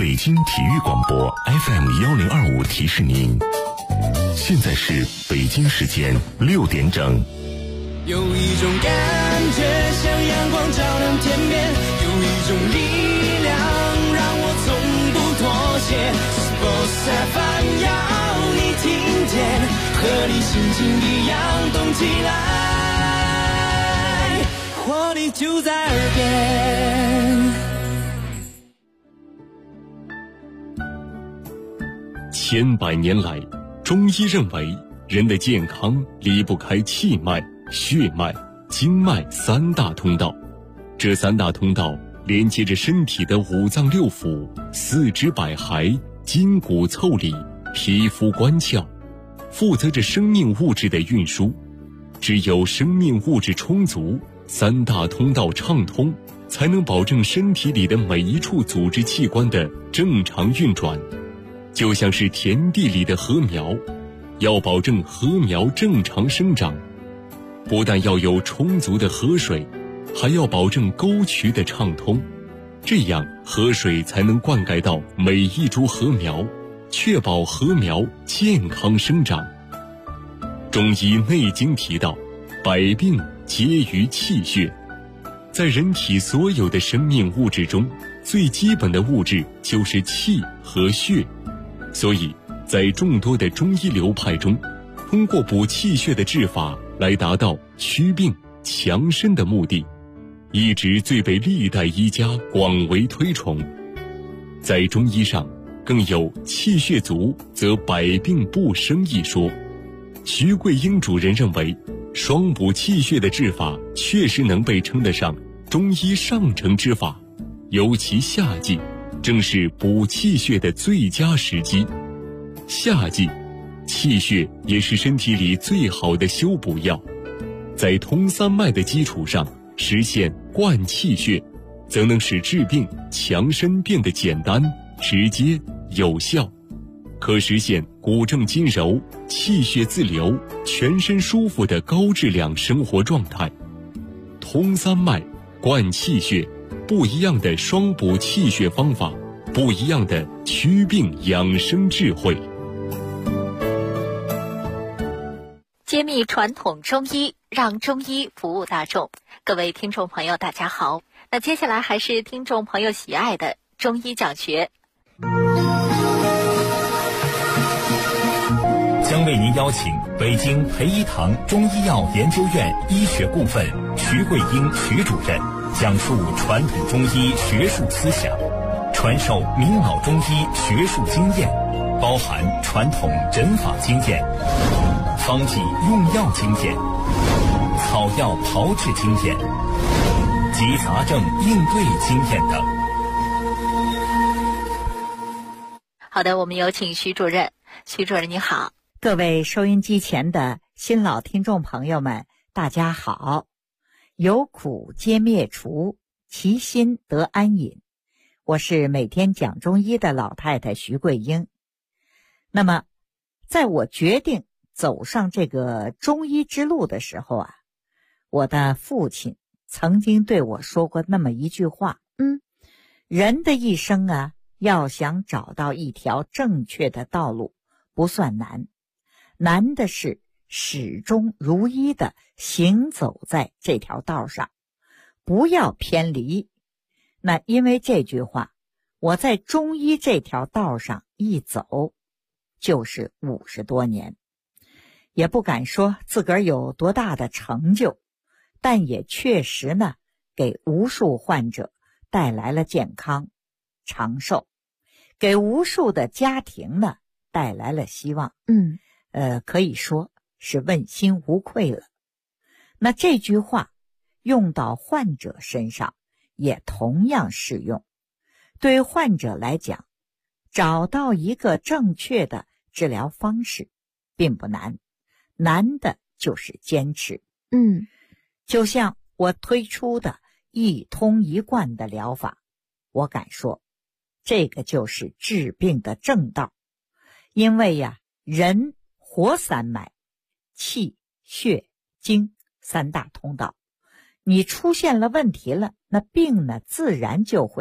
北京体育广播 FM1025提示您，现在是北京时间6点整。 有一种感觉像阳光照亮天边，有一种力量让我从不妥协。Sports FM 要你听见，和你心情一样动起来，活力就在耳边。 千百年来，中医认为人的健康离不开气脉、血脉、经脉三大通道。这三大通道连接着身体的五脏六腑、四肢百骸、筋骨腠理、皮肤关窍，负责着生命物质的运输。只有生命物质充足，三大通道畅通，才能保证身体里的每一处组织器官的正常运转。就像是田地里的禾苗，要保证禾苗正常生长，不但要有充足的河水，还要保证沟渠的畅通，这样河水才能灌溉到每一株禾苗，确保禾苗健康生长。中医内经提到，百病皆于气血。在人体所有的生命物质中，最基本的物质就是气和血。所以在众多的中医流派中，通过补气血的治法来达到祛病强身的目的，一直最被历代医家广为推崇。在中医上更有气血足则百病不生一说。徐桂英主任认为，双补气血的治法确实能被称得上中医上乘之法，尤其夏季正是补气血的最佳时机。夏季，气血也是身体里最好的修补药。在通三脉的基础上实现灌气血，则能使治病强身变得简单、直接、有效，可实现骨正筋柔、气血自流、全身舒服的高质量生活状态。通三脉、灌气血，不一样的双补气血方法，不一样的祛病养生智慧。 揭秘传统中医，让中医服务大众。各位听众朋友大家好，那接下来还是听众朋友喜爱的中医讲学， 将为您邀请北京培一堂中医药研究院医学顾问徐桂英徐主任讲述传统中医学术思想，传授明老中医学术经验，包含传统诊法经验、方剂用药经验、草药炮制经验及杂症应对经验等。 好的，我们有请徐主任。徐主任你好。 各位收音机前的新老听众朋友们，大家好。有苦皆灭除，其心得安隐。我是每天讲中医的老太太徐桂英。那么，在我决定走上这个中医之路的时候啊，我的父亲曾经对我说过那么一句话，人的一生啊，要想找到一条正确的道路不算难，难的是始终如一的行走在这条道上，不要偏离。那因为这句话，我在中医这条道上一走就是50多年，也不敢说自个儿有多大的成就，但也确实呢，给无数患者带来了健康、长寿，给无数的家庭呢带来了希望。可以说是问心无愧了。那这句话用到患者身上也同样适用。对患者来讲，找到一个正确的治疗方式并不难，难的就是坚持。就像我推出的一通一贯的疗法，我敢说这个就是治病的正道。因为呀，人活三脉，气、血、经三大通道，你出现了问题了，那病呢自然就会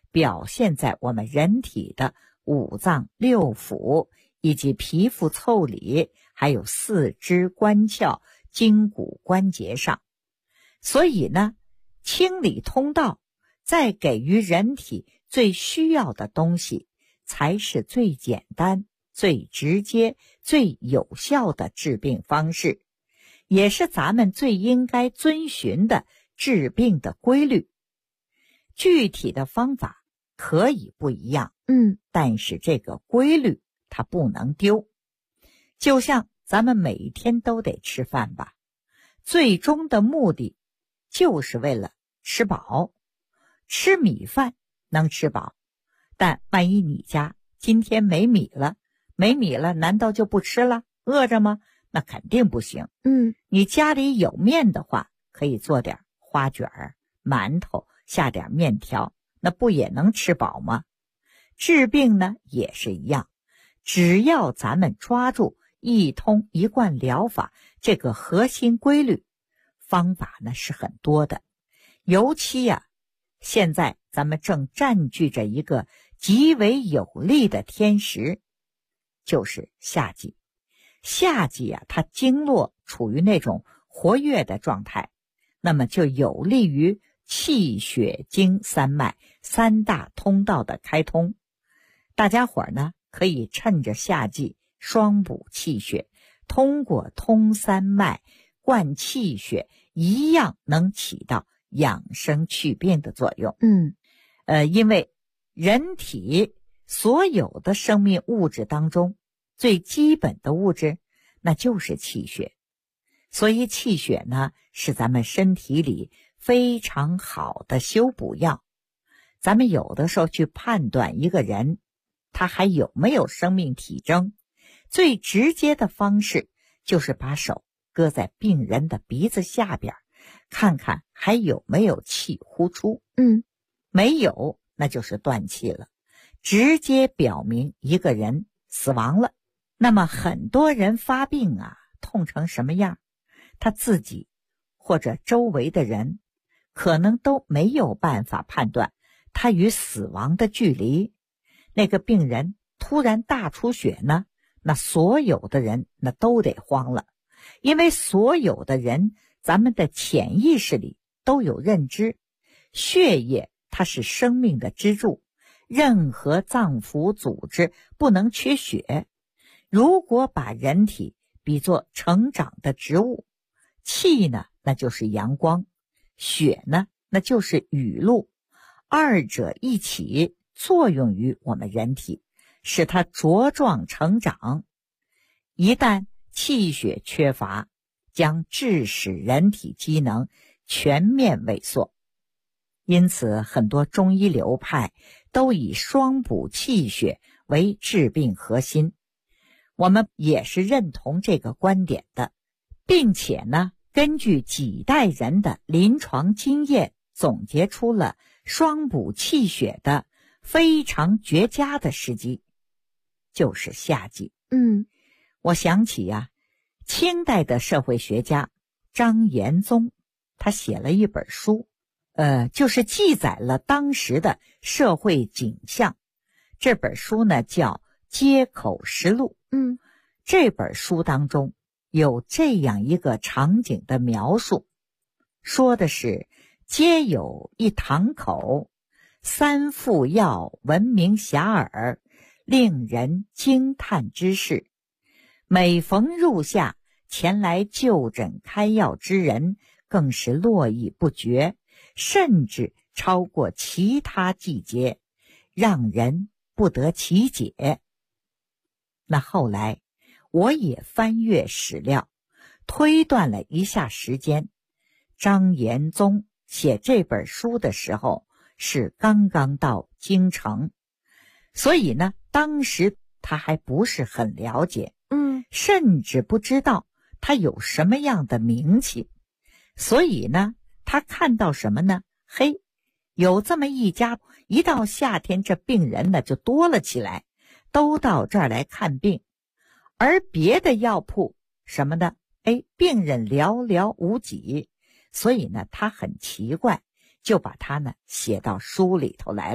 表现在我们人体的五脏六腑以及皮肤腠理，还有四肢关窍、筋骨关节上。所以呢，清理通道，再给予人体最需要的东西，才是最简单、最直接、最有效的治病方式，也是咱们最应该遵循的治病的规律。具体的方法可以不一样，但是这个规律它不能丢。就像咱们每天都得吃饭吧，最终的目的就是为了吃饱。吃米饭能吃饱，但万一你家今天没米了，难道就不吃了？饿着吗？那肯定不行。你家里有面的话，可以做点花卷儿、馒头，下点面条，那不也能吃饱吗？治病呢也是一样，只要咱们抓住一通一贯疗法这个核心规律，方法呢是很多的。尤其现在咱们正占据着一个极为有利的天时，就是夏季。夏季它经络处于那种活跃的状态，那么就有利于气血经三脉三大通道的开通。大家伙呢可以趁着夏季双补气血，通过通三脉灌气血，一样能起到养生祛病的作用。因为人体所有的生命物质当中，最基本的物质那就是气血，所以气血呢是咱们身体里非常好的修补药。咱们有的时候去判断一个人他还有没有生命体征，最直接的方式就是把手搁在病人的鼻子下边，看看还有没有气呼出。没有，那就是断气了，直接表明一个人死亡了。那么很多人发病痛成什么样，他自己或者周围的人可能都没有办法判断他与死亡的距离。那个病人突然大出血呢，那所有的人那都得慌了，因为所有的人咱们的潜意识里都有认知，血液它是生命的支柱，任何脏腑组织不能缺血。如果把人体比作成长的植物，气呢那就是阳光，血呢那就是雨露，二者一起作用于我们人体，使它茁壮成长。一旦气血缺乏，将致使人体机能全面萎缩。因此很多中医流派都以双补气血为治病核心，我们也是认同这个观点的，并且呢根据几代人的临床经验，总结出了双补气血的非常绝佳的时机，就是夏季。我想起清代的社会学家张延宗，他写了一本书，就是记载了当时的社会景象。这本书呢叫《街口实录》。这本书当中有这样一个场景的描述，说的是街有一堂口，三副药闻名遐迩，令人惊叹之事。每逢入夏，前来就诊开药之人更是络绎不绝，甚至超过其他季节，让人不得其解。那后来我也翻阅史料，推断了一下时间，张延宗写这本书的时候是刚刚到京城，所以呢当时他还不是很了解，甚至不知道他有什么样的名气。所以呢他看到什么呢？有这么一家，一到夏天这病人呢就多了起来，都到这儿来看病。而别的药铺什么的，病人寥寥无几，所以呢他很奇怪，就把它呢写到书里头来了。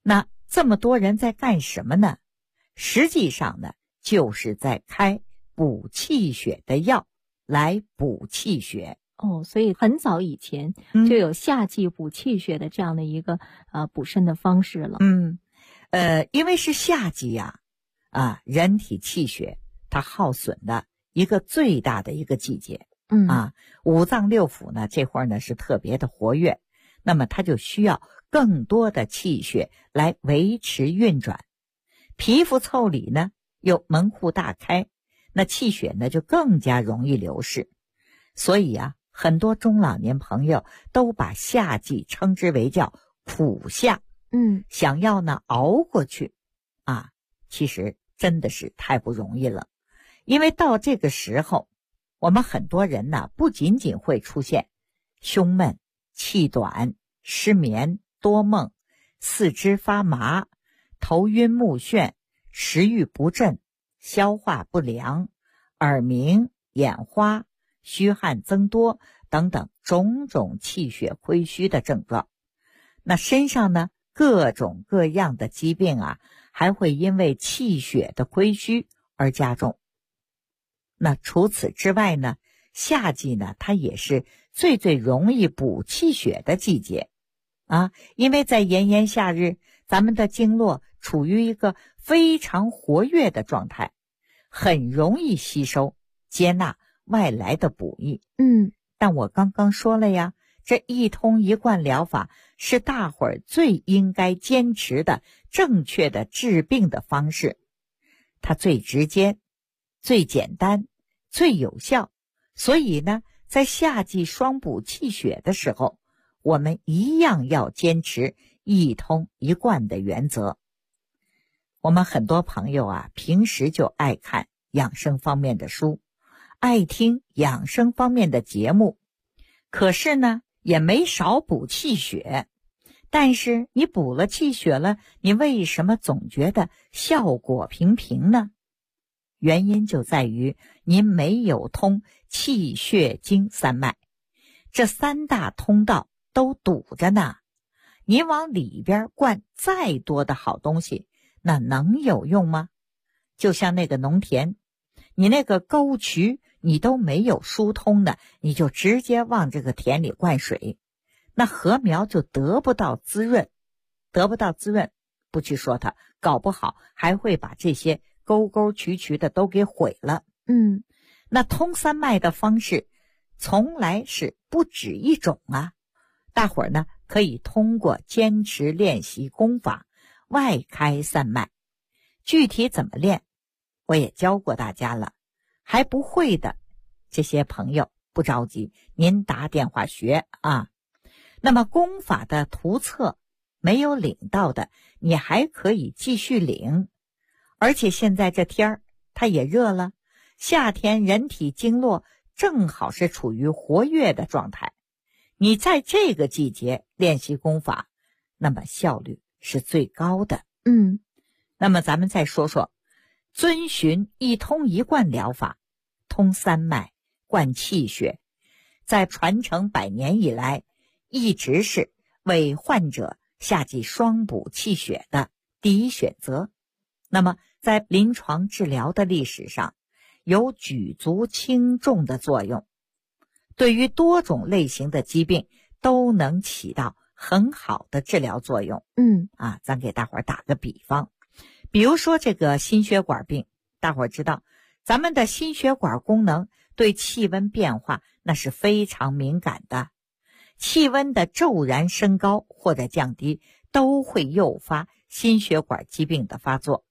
那这么多人在干什么呢？实际上呢，就是在开补气血的药来补气血。 所以很早以前就有夏季补气血的这样的一个补肾的方式了。 因为是夏季呀，人体气血它耗损的一个最大的一个季节。五脏六腑呢这会儿呢是特别的活跃，那么它就需要更多的气血来维持运转。皮肤腠理呢又门户大开，那气血呢就更加容易流逝。所以很多中老年朋友都把夏季称之为叫苦夏。想要呢熬过去其实真的是太不容易了。因为到这个时候，我们很多人呢不仅仅会出现胸闷、气短、失眠、多梦、四肢发麻、头晕目眩、食欲不振、消化不良、耳鸣、眼花、虚汗增多等等种种气血亏虚的症状。那身上呢各种各样的疾病还会因为气血的亏虚而加重。那除此之外呢，夏季呢它也是最容易补气血的季节因为在炎炎夏日，咱们的经络处于一个非常活跃的状态，很容易吸收接纳外来的补益。但我刚刚说了呀，这一通一贯疗法是大伙儿最应该坚持的正确的治病的方式，它最直接、最简单、最有效。所以呢，在夏季双补气血的时候，我们一样要坚持一通一贯的原则。我们很多朋友平时就爱看养生方面的书，爱听养生方面的节目，可是呢也没少补气血。但是你补了气血了，你为什么总觉得效果平平呢？原因就在于您没有通气血经三脉，这三大通道都堵着呢。您往里边灌再多的好东西，那能有用吗？就像那个农田，你那个沟渠你都没有疏通的，你就直接往这个田里灌水，那禾苗就得不到滋润，不去说它，搞不好还会把这些沟沟渠渠的都给毁了。那通三脉的方式从来是不止一种大伙儿呢可以通过坚持练习功法外开三脉。具体怎么练我也教过大家了，还不会的这些朋友不着急，您打电话学那么功法的图册没有领到的，你还可以继续领。而且现在这天儿它也热了，夏天人体经络正好是处于活跃的状态，你在这个季节练习功法，那么效率是最高的。那么咱们再说说遵循一通一贯疗法，通三脉灌气血，在传承100年以来一直是为患者夏季双补气血的第一选择。那么在临床治疗的历史上有举足轻重的作用，对于多种类型的疾病都能起到很好的治疗作用。咱给大伙儿打个比方，比如说这个心血管病，大伙儿知道咱们的心血管功能对气温变化那是非常敏感的，气温的骤然升高或者降低都会诱发心血管疾病的发作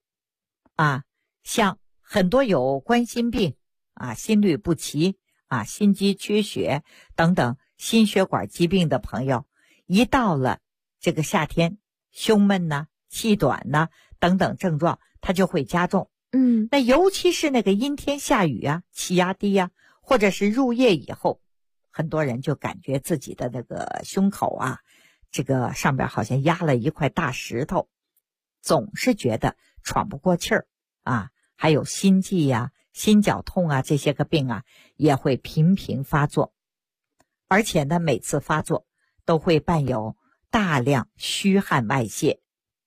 像很多有冠心病心律不齐心肌缺血等等心血管疾病的朋友，一到了这个夏天，胸闷气短等等症状它就会加重。那尤其是那个阴天下雨气压低或者是入夜以后，很多人就感觉自己的那个胸口这个上边好像压了一块大石头，总是觉得喘不过气儿还有心悸心绞痛这些个病也会频频发作。而且呢每次发作都会伴有大量虚汗外泄，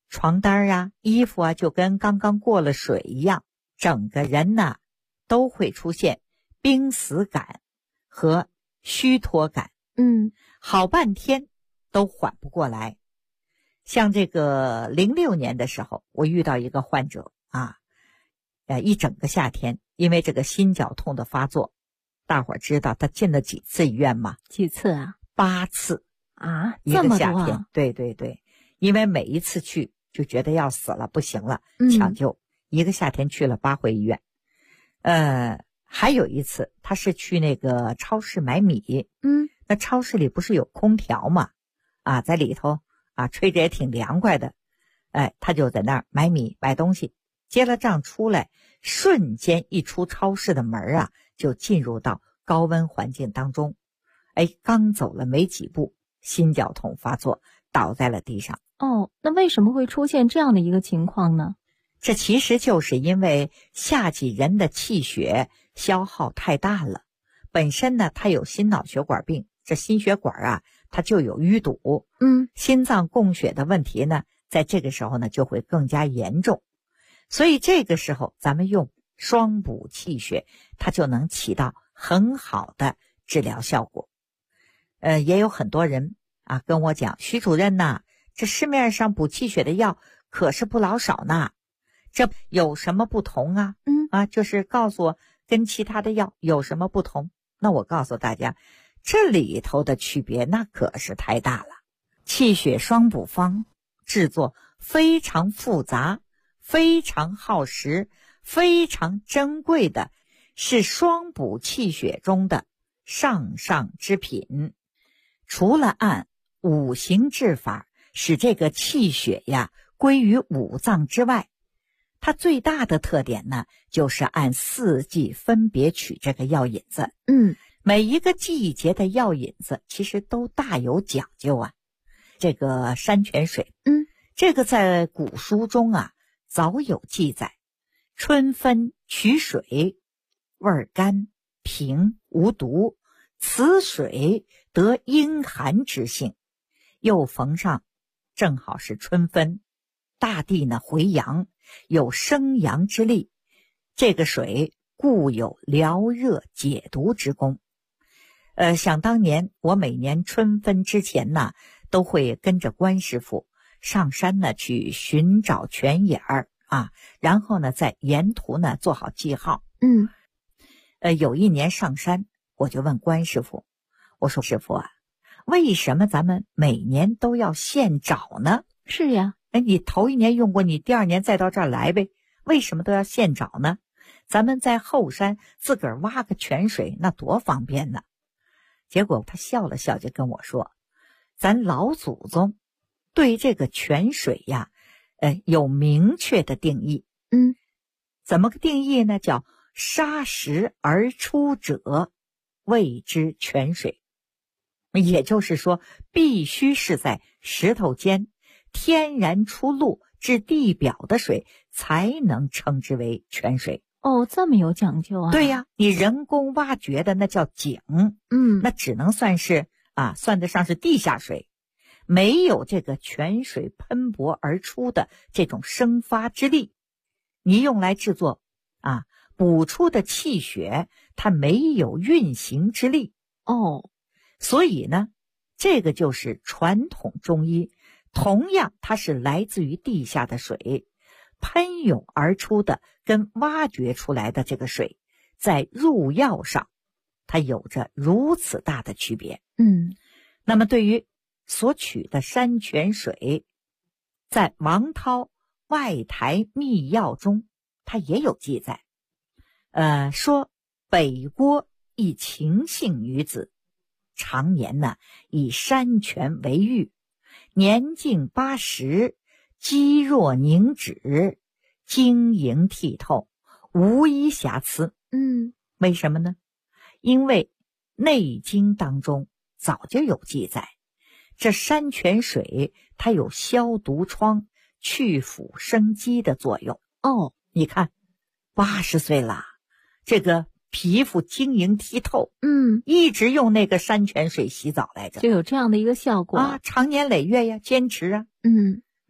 床单啊、衣服啊就跟刚刚过了水一样，整个人呢都会出现冰死感和虚脱感，好半天都缓不过来。像这个06年的时候，我遇到一个患者啊，一整个夏天，因为这个心绞痛的发作，大伙儿知道他进了几次医院吗？ 几次啊 ？8次啊， 一个夏这么多天。对对对，因为每一次去就觉得要死了，不行了，抢救，一个夏天去了8回医院。还有一次他是去那个超市买米，那超市里不是有空调嘛，啊，在里头啊吹着也挺凉快的，他就在那儿买米买东西，结了账出来，瞬间一出超市的门啊，就进入到高温环境当中，刚走了没几步，心绞痛发作，倒在了地上。 哦，那为什么会出现这样的一个情况呢？ 这其实就是因为夏季人的气血消耗太大了，本身呢他有心脑血管病，这心血管啊它就有淤堵，心脏供血的问题呢在这个时候呢就会更加严重，所以这个时候咱们用双补气血，它就能起到很好的治疗效果。也有很多人啊跟我讲，徐主任呐，这市面上补气血的药可是不老少呢，这有什么不同啊？就是告诉我跟其他的药有什么不同。那我告诉大家，这里头的区别那可是太大了。气血双补方制作非常复杂，非常耗时，非常珍贵的，是双补气血中的上上之品。除了按五行治法使这个气血呀归于五脏之外，它最大的特点呢，就是按4季分别取这个药引子。每一个季节的药引子其实都大有讲究啊。这个山泉水，这个在古书中啊早有记载。春分取水，味甘平无毒，此水得阴寒之性。又逢上正好是春分，大地呢回阳，有生阳之力，这个水故有疗热解毒之功。想当年我每年春分之前呢，都会跟着关师傅上山呢去寻找泉眼儿啊，然后呢在沿途呢做好记号。有一年上山，我就问关师傅，我说师傅啊，为什么咱们每年都要现找呢？ 是呀， 你头一年用过，你第2年再到这儿来呗，为什么都要现找呢？咱们在后山自个儿挖个泉水，那多方便呢。结果他笑了笑，就跟我说，咱老祖宗对这个泉水呀，有明确的定义。怎么个定义呢？叫沙石而出者谓之泉水。也就是说，必须是在石头间天然出露至地表的水才能称之为泉水。 哦，这么有讲究啊。 对呀，你人工挖掘的那叫井，那只能算是算得上是地下水，没有这个泉水喷薄而出的这种生发之力，你用来制作补出的气血，它没有运行之力。所以呢，这个就是传统中医，同样它是来自于地下的水，喷涌而出的跟挖掘出来的这个水，在入药上它有着如此大的区别。那么对于所取的山泉水，在王涛《外台秘药》中它也有记载，说北郭一秦姓女子，常年呢以山泉为浴，年近80，肌弱凝脂，晶莹剔透，无一瑕疵。为什么呢？因为《内经》当中早就有记载，这山泉水它有消毒疮、去腐生肌的作用。你看80岁了，这个皮肤晶莹剔透，一直用那个山泉水洗澡来着， 就有这样的一个效果长年累月呀，坚持啊。那么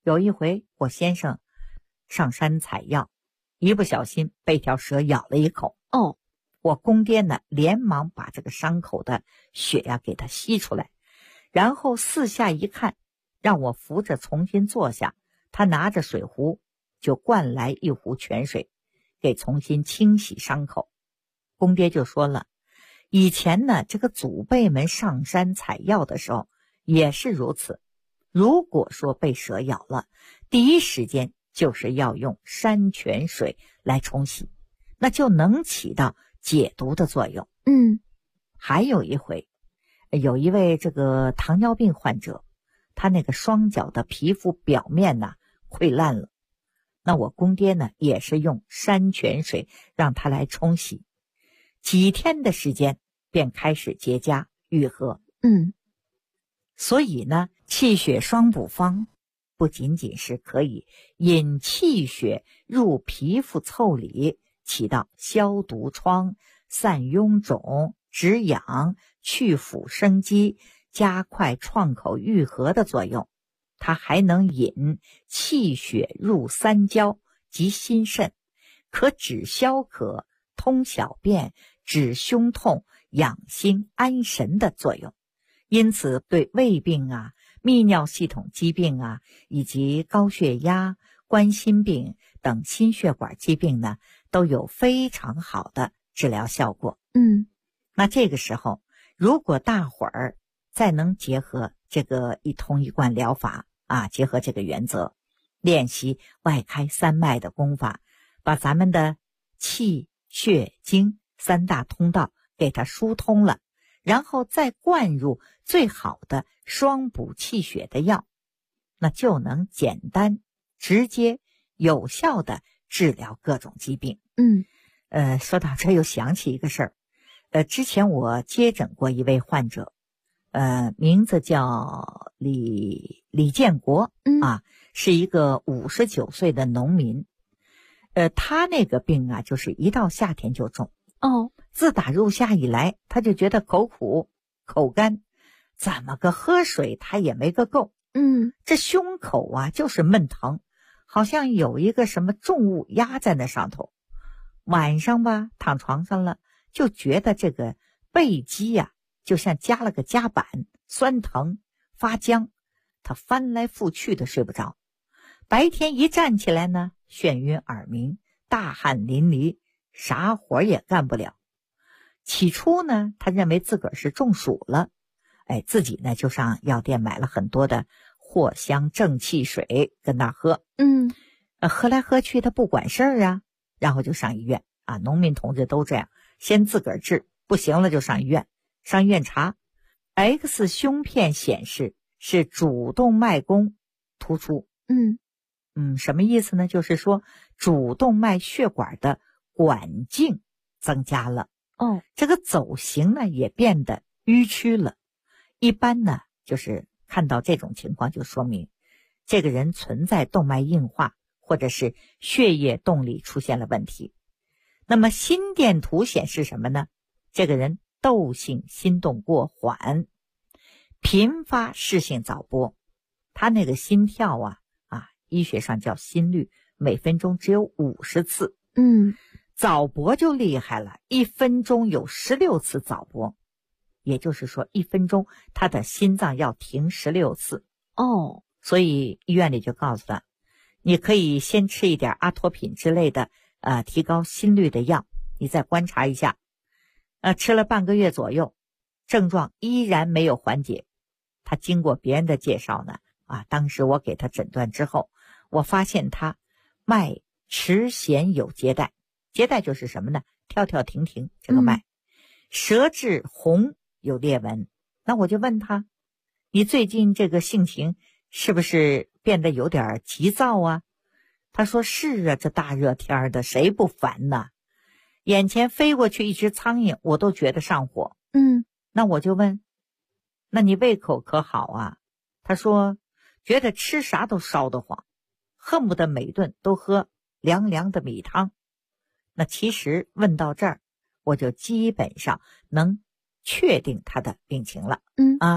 有一回我先生上山采药，一不小心被条蛇咬了一口。 哦， 我公爹呢连忙把这个伤口的血呀给他吸出来，然后四下一看，让我扶着重新坐下，他拿着水壶就灌来一壶泉水，给重新清洗伤口。公爹就说了，以前呢这个祖辈们上山采药的时候也是如此，如果说被蛇咬了，第一时间就是要用山泉水来冲洗，那就能起到解毒的作用。还有一回，有一位这个糖尿病患者，他那个双脚的皮肤表面呢溃烂了，那我公爹呢也是用山泉水让他来冲洗，几天的时间便开始结痂愈合。所以呢，气血双补方不仅仅是可以引气血入皮肤腠理，起到消毒疮、散臃肿、止痒、去腐生肌、加快创口愈合的作用，它还能引气血入三焦及心肾，可止消渴、通小便、止胸痛、养心安神的作用。因此对胃病啊、泌尿系统疾病啊，以及高血压、冠心病等心血管疾病呢，都有非常好的治疗效果。那这个时候，如果大伙儿再能结合这个一通一贯疗法啊，结合这个原则，练习外开三脉的功法，把咱们的气、血、精三大通道给它疏通了，然后再灌入最好的双补气血的药，那就能简单、直接、有效的治疗各种疾病。说到这又想起一个事儿，之前我接诊过一位患者，名字叫李建国，是一个59岁的农民。他那个病啊，就是一到夏天就重。自打入夏以来，他就觉得口苦、口干，怎么个喝水他也没个够。这胸口啊就是闷疼，好像有一个什么重物压在那上头。晚上吧，躺床上了，就觉得这个背肌呀，就像加了个夹板，酸疼发僵，他翻来覆去的睡不着。白天一站起来呢，眩晕耳鸣，大汗淋漓，啥活也干不了。起初呢，他认为自个儿是中暑了，自己呢就上药店买了很多的藿香正气水跟那喝。喝来喝去他不管事儿啊，然后就上医院啊。农民同志都这样，先自个儿治，不行了就上医院。上医院查 X 胸片显示是主动脉弓突出。什么意思呢？就是说主动脉血管的管径增加了，这个走形呢也变得迂曲了。一般呢就是看到这种情况，就说明这个人存在动脉硬化，或者是血液动力出现了问题。那么心电图显示什么呢？这个人窦性心动过缓，频发室性早搏，他那个心跳啊，医学上叫心率，每分钟只有50次。早搏就厉害了，1分钟有16次早搏，也就是说1分钟他的心脏要停16次。所以医院里就告诉他，你可以先吃一点阿托品之类的提高心率的药，你再观察一下。吃了半个月左右，症状依然没有缓解。他经过别人的介绍呢，当时我给他诊断之后，我发现他脉迟弦有结带，结带就是什么呢？跳跳停停这个脉。舌质红有裂纹。那我就问他，你最近这个性情是不是变得有点急躁啊？他说是啊，这大热天的谁不烦呢？眼前飞过去一只苍蝇我都觉得上火。那我就问，那你胃口可好啊？他说觉得吃啥都烧得慌，恨不得每顿都喝凉凉的米汤。那其实问到这儿，我就基本上能确定他的病情了。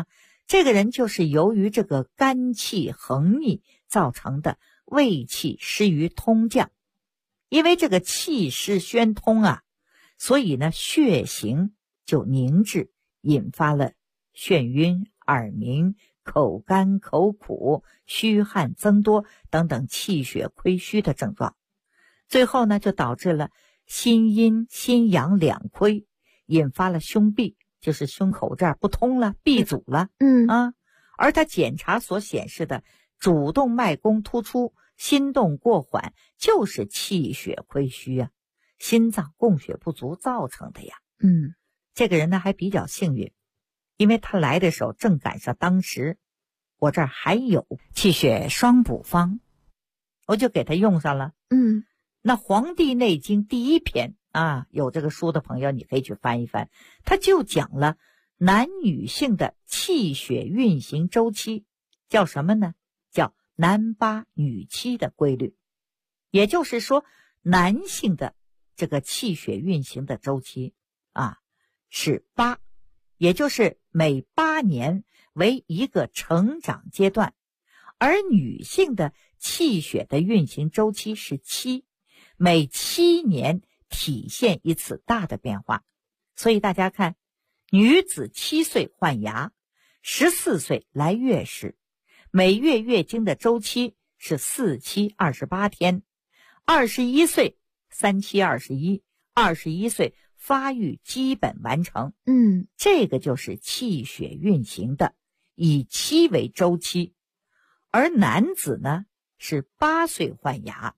这个人就是由于这个肝气横逆造成的胃气失于通降，因为这个气失宣通啊，所以呢血行就凝滞，引发了眩晕、耳鸣、口干口苦、虚汗增多等等气血亏虚的症状，最后呢就导致了心阴心阳两亏，引发了胸闭，就是胸口这儿不通了，闭阻了。而他检查所显示的主动脉弓突出、心动过缓，就是气血亏虚啊，心脏供血不足造成的呀。这个人呢还比较幸运，因为他来的时候正赶上当时我这儿还有气血双补方，我就给他用上了。那《黄帝内经》第1篇啊，有这个书的朋友你可以去翻一翻，他就讲了男女性的气血运行周期，叫什么呢？叫男8女7的规律。也就是说，男性的这个气血运行的周期啊是8，也就是每8年为一个成长阶段，而女性的气血的运行周期是7，每7年体现一次大的变化。所以大家看，女子7岁换牙，14岁来月时，每月月经的周期是4期28天，21岁3期21 21岁发育基本完成。这个就是气血运行的以7为周期。而男子呢是8岁换牙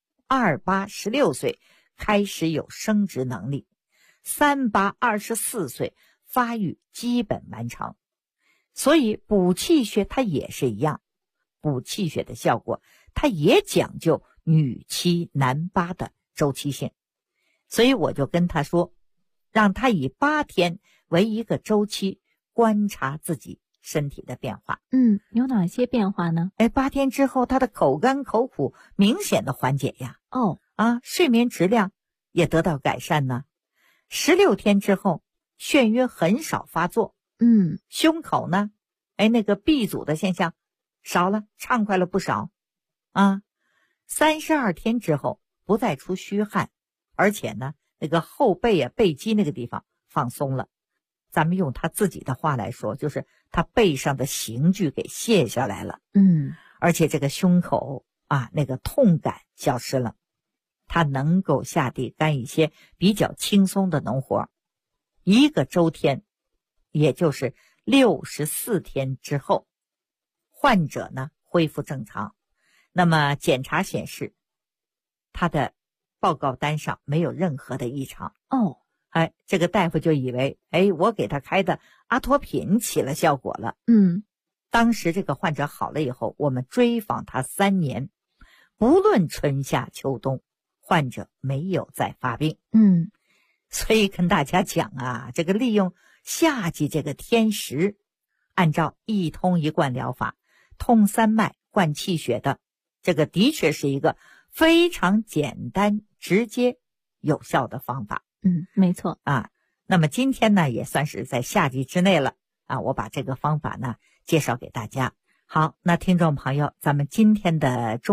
，28 16岁开始有生殖能力，38 24岁发育基本完成。所以补气血它也是一样，补气血的效果它也讲究女7男8的周期性。所以我就跟他说，让他以8天为一个周期，观察自己身体的变化。 有哪些变化呢 ？8天之后他的口干口苦明显的缓解呀。睡眠质量也得到改善呢。16天之后眩晕很少发作。胸口呢那个闭阻的现象少了，畅快了不少。32天之后不再出虚汗，而且呢那个后背啊背肌那个地方放松了。咱们用他自己的话来说，就是他背上的刑具给卸下来了。而且这个胸口啊那个痛感消失了，他能够下地干一些比较轻松的农活。一个周天，也就是64天之后，患者呢恢复正常。那么检查显示他的报告单上没有任何的异常。这个大夫就以为我给他开的阿托品起了效果了。当时这个患者好了以后，我们追访他3年，不论春夏秋冬，患者没有再发病。所以跟大家讲啊，这个利用夏季这个天时，按照一通一贯疗法，通3脉灌气血的，这个的确是一个非常简单直接有效的方法。 没错啊。那么今天呢也算是在夏季之内了啊，我把这个方法呢介绍给大家。好，那听众朋友，咱们今天的